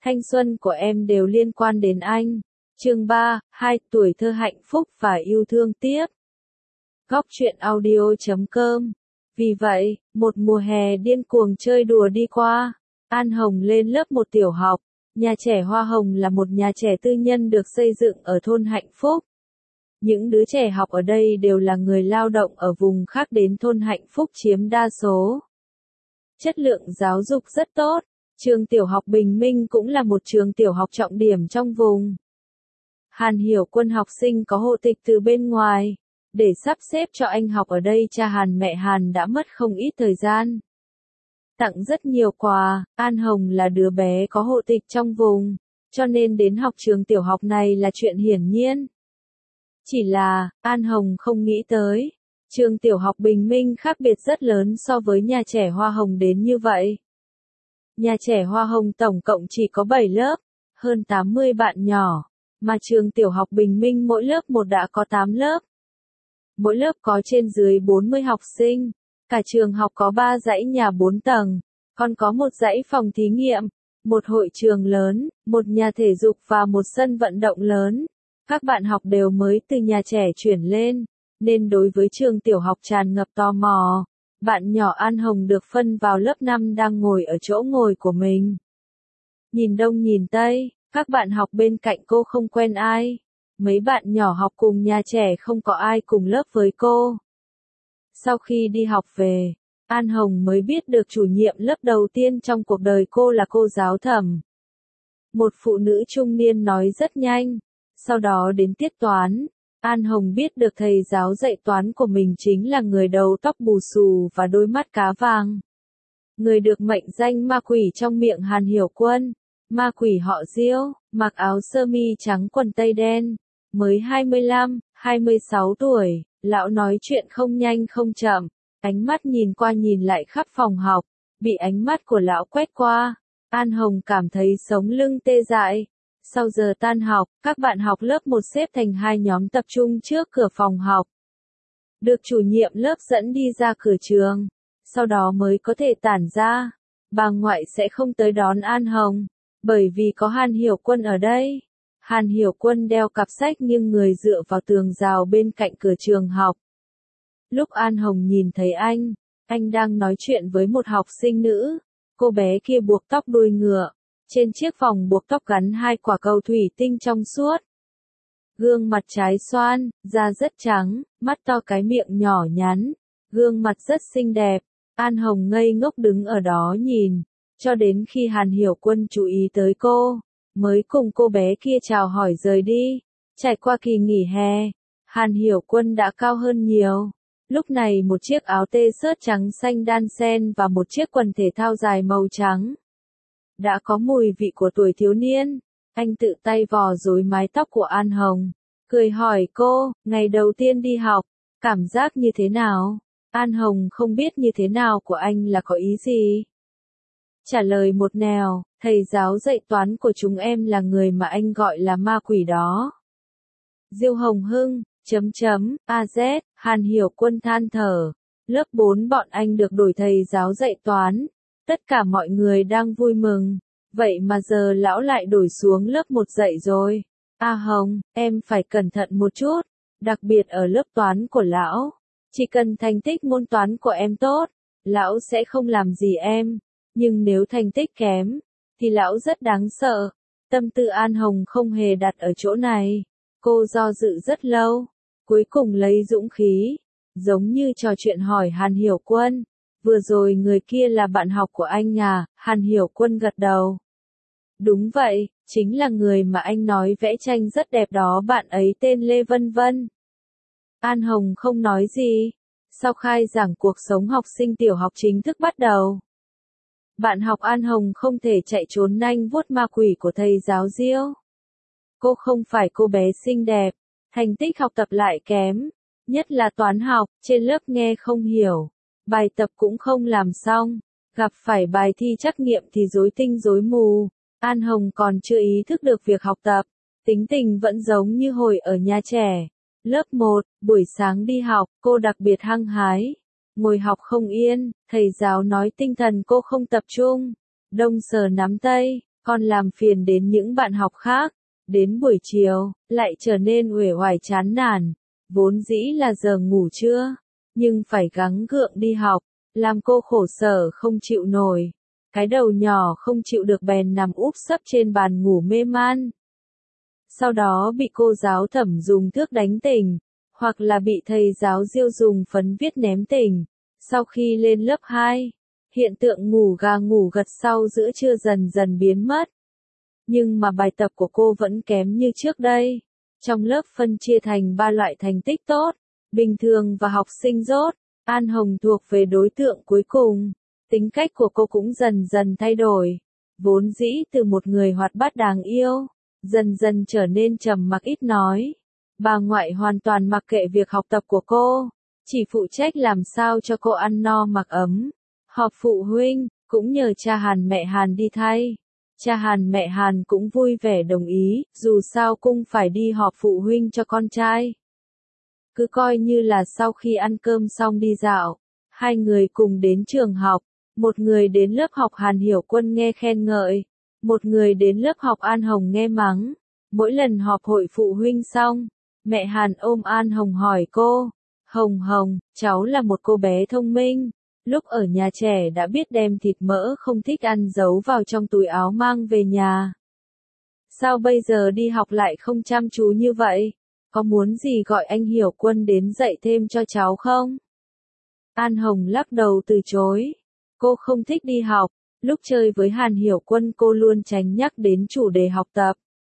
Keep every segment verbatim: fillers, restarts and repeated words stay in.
thanh xuân của em đều liên quan đến anh. Chương ba, hai tuổi thơ hạnh phúc và yêu thương tiếp. Góc truyện audio chấm com. Vì vậy, một mùa hè điên cuồng chơi đùa đi qua, An Hồng lên lớp một tiểu học. Nhà trẻ Hoa Hồng là một nhà trẻ tư nhân được xây dựng ở thôn Hạnh Phúc. Những đứa trẻ học ở đây đều là người lao động ở vùng khác đến thôn Hạnh Phúc chiếm đa số. Chất lượng giáo dục rất tốt. Trường tiểu học Bình Minh cũng là một trường tiểu học trọng điểm trong vùng. Hàn Hiểu Quân học sinh có hộ tịch từ bên ngoài. Để sắp xếp cho anh học ở đây, cha Hàn mẹ Hàn đã mất không ít thời gian. Tặng rất nhiều quà. An Hồng là đứa bé có hộ tịch trong vùng, cho nên đến học trường tiểu học này là chuyện hiển nhiên. Chỉ là, An Hồng không nghĩ tới, trường tiểu học Bình Minh khác biệt rất lớn so với nhà trẻ Hoa Hồng đến như vậy. Nhà trẻ Hoa Hồng tổng cộng chỉ có bảy lớp, hơn tám mươi bạn nhỏ, mà trường tiểu học Bình Minh mỗi lớp một đã có tám lớp. Mỗi lớp có trên dưới bốn mươi học sinh, cả trường học có ba dãy nhà bốn tầng, còn có một dãy phòng thí nghiệm, một hội trường lớn, một nhà thể dục và một sân vận động lớn. Các bạn học đều mới từ nhà trẻ chuyển lên, nên đối với trường tiểu học tràn ngập tò mò. Bạn nhỏ An Hồng được phân vào lớp năm đang ngồi ở chỗ ngồi của mình. Nhìn đông nhìn tây, các bạn học bên cạnh cô không quen ai. Mấy bạn nhỏ học cùng nhà trẻ không có ai cùng lớp với cô. Sau khi đi học về, An Hồng mới biết được chủ nhiệm lớp đầu tiên trong cuộc đời cô là cô giáo Thẩm. Một phụ nữ trung niên nói rất nhanh. Sau đó đến tiết toán, An Hồng biết được thầy giáo dạy toán của mình chính là người đầu tóc bù xù và đôi mắt cá vàng. Người được mệnh danh ma quỷ trong miệng Hàn Hiểu Quân. Ma quỷ họ Diêu, mặc áo sơ mi trắng quần tây đen, mới hai mươi lăm, hai mươi sáu tuổi, lão nói chuyện không nhanh không chậm, ánh mắt nhìn qua nhìn lại khắp phòng học, bị ánh mắt của lão quét qua, An Hồng cảm thấy sống lưng tê dại. Sau giờ tan học, các bạn học lớp một xếp thành hai nhóm tập trung trước cửa phòng học. Được chủ nhiệm lớp dẫn đi ra cửa trường, sau đó mới có thể tản ra. Bà ngoại sẽ không tới đón An Hồng, bởi vì có Hàn Hiểu Quân ở đây. Hàn Hiểu Quân đeo cặp sách nhưng người dựa vào tường rào bên cạnh cửa trường học. Lúc An Hồng nhìn thấy anh, anh đang nói chuyện với một học sinh nữ. Cô bé kia buộc tóc đuôi ngựa. Trên chiếc vòng buộc tóc gắn hai quả cầu thủy tinh trong suốt. Gương mặt trái xoan, da rất trắng, mắt to cái miệng nhỏ nhắn. Gương mặt rất xinh đẹp. An Hồng ngây ngốc đứng ở đó nhìn. Cho đến khi Hàn Hiểu Quân chú ý tới cô, mới cùng cô bé kia chào hỏi rời đi. Trải qua kỳ nghỉ hè, Hàn Hiểu Quân đã cao hơn nhiều. Lúc này một chiếc áo t-shirt trắng xanh đan xen và một chiếc quần thể thao dài màu trắng. Đã có mùi vị của tuổi thiếu niên. Anh tự tay vò rối mái tóc của An Hồng, cười hỏi cô, ngày đầu tiên đi học, cảm giác như thế nào? An Hồng không biết như thế nào của anh là có ý gì. Trả lời một nẻo, thầy giáo dạy toán của chúng em là người mà anh gọi là ma quỷ đó. Diêu Hồng Hưng, chấm chấm, a zét, Hàn Hiểu Quân than thở. Lớp bốn bọn anh được đổi thầy giáo dạy toán. Tất cả mọi người đang vui mừng. Vậy mà giờ lão lại đổi xuống lớp một dạy rồi. A Hồng, em phải cẩn thận một chút. Đặc biệt ở lớp toán của lão. Chỉ cần thành tích môn toán của em tốt, lão sẽ không làm gì em. Nhưng nếu thành tích kém, thì lão rất đáng sợ. Tâm tư An Hồng không hề đặt ở chỗ này. Cô do dự rất lâu. Cuối cùng lấy dũng khí. Giống như trò chuyện hỏi Hàn Hiểu Quân. Vừa rồi người kia là bạn học của anh à? Hàn Hiểu Quân gật đầu. Đúng vậy, chính là người mà anh nói vẽ tranh rất đẹp đó, bạn ấy tên Lê Vân Vân. An Hồng không nói gì. Sau khai giảng cuộc sống học sinh tiểu học chính thức bắt đầu. Bạn học An Hồng không thể chạy trốn nanh vuốt ma quỷ của thầy giáo Diêu. Cô không phải cô bé xinh đẹp, thành tích học tập lại kém, nhất là toán học, trên lớp nghe không hiểu. Bài tập cũng không làm xong, gặp phải bài thi trắc nghiệm thì rối tinh rối mù. An Hồng còn chưa ý thức được việc học tập, tính tình vẫn giống như hồi ở nhà trẻ. Lớp một, buổi sáng đi học, cô đặc biệt hăng hái. Ngồi học không yên, thầy giáo nói tinh thần cô không tập trung. Đông sờ nắm tay, còn làm phiền đến những bạn học khác. Đến buổi chiều, lại trở nên uể oải chán nản, vốn dĩ là giờ ngủ trưa, nhưng phải gắng gượng đi học, làm cô khổ sở không chịu nổi. Cái đầu nhỏ không chịu được bèn nằm úp sấp trên bàn ngủ mê man. Sau đó bị cô giáo Thẩm dùng thước đánh tỉnh, hoặc là bị thầy giáo Diêu dùng phấn viết ném tỉnh. Sau khi lên lớp hai, hiện tượng ngủ gà ngủ gật sau giữa trưa dần dần biến mất. Nhưng mà bài tập của cô vẫn kém như trước đây. Trong lớp phân chia thành ba loại thành tích tốt, bình thường và học sinh dốt. An Hồng thuộc về đối tượng cuối cùng. Tính cách của cô cũng dần dần thay đổi. Vốn dĩ từ một người hoạt bát đáng yêu, dần dần trở nên trầm mặc ít nói. Bà ngoại hoàn toàn mặc kệ việc học tập của cô, chỉ phụ trách làm sao cho cô ăn no mặc ấm. Họp phụ huynh, cũng nhờ cha Hàn mẹ Hàn đi thay. Cha Hàn mẹ Hàn cũng vui vẻ đồng ý, dù sao cũng phải đi họp phụ huynh cho con trai. Cứ coi như là sau khi ăn cơm xong đi dạo, hai người cùng đến trường học, một người đến lớp học Hàn Hiểu Quân nghe khen ngợi, một người đến lớp học An Hồng nghe mắng. Mỗi lần họp hội phụ huynh xong, mẹ Hàn ôm An Hồng hỏi cô, Hồng Hồng, cháu là một cô bé thông minh, lúc ở nhà trẻ đã biết đem thịt mỡ không thích ăn giấu vào trong túi áo mang về nhà. Sao bây giờ đi học lại không chăm chú như vậy? Có muốn gì gọi anh Hiểu Quân đến dạy thêm cho cháu không? An Hồng lắc đầu từ chối. Cô không thích đi học, lúc chơi với Hàn Hiểu Quân cô luôn tránh nhắc đến chủ đề học tập.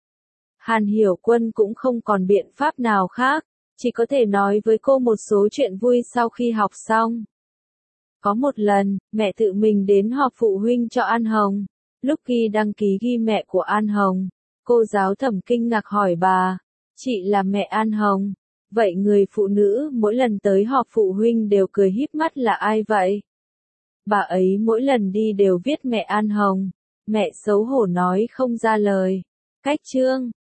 Hàn Hiểu Quân cũng không còn biện pháp nào khác, chỉ có thể nói với cô một số chuyện vui sau khi học xong. Có một lần, mẹ tự mình đến họp phụ huynh cho An Hồng. Lúc ghi đăng ký ghi mẹ của An Hồng, cô giáo Thẩm kinh ngạc hỏi bà, chị là mẹ An Hồng, vậy người phụ nữ mỗi lần tới họp phụ huynh đều cười híp mắt là ai vậy? Bà ấy mỗi lần đi đều viết mẹ An Hồng. Mẹ xấu hổ nói không ra lời. Cách chương